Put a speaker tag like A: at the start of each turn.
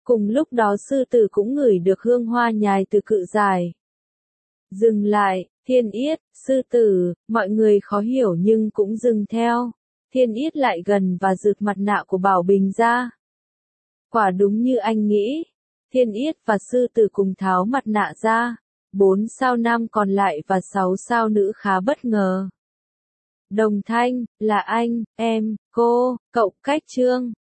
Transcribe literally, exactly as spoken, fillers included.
A: Cùng lúc đó sư tử cũng ngửi được hương hoa nhài từ cự giải. Dừng lại, Thiên Yết, sư tử, mọi người khó hiểu nhưng cũng dừng theo. Thiên Yết lại gần và giựt mặt nạ của Bảo Bình ra. Quả đúng như anh nghĩ. Thiên Yết và sư tử cùng tháo mặt nạ ra. Bốn sao nam còn lại và sáu sao nữ khá bất ngờ. Đồng Thanh, là anh, em, cô, cậu, Cách Trương.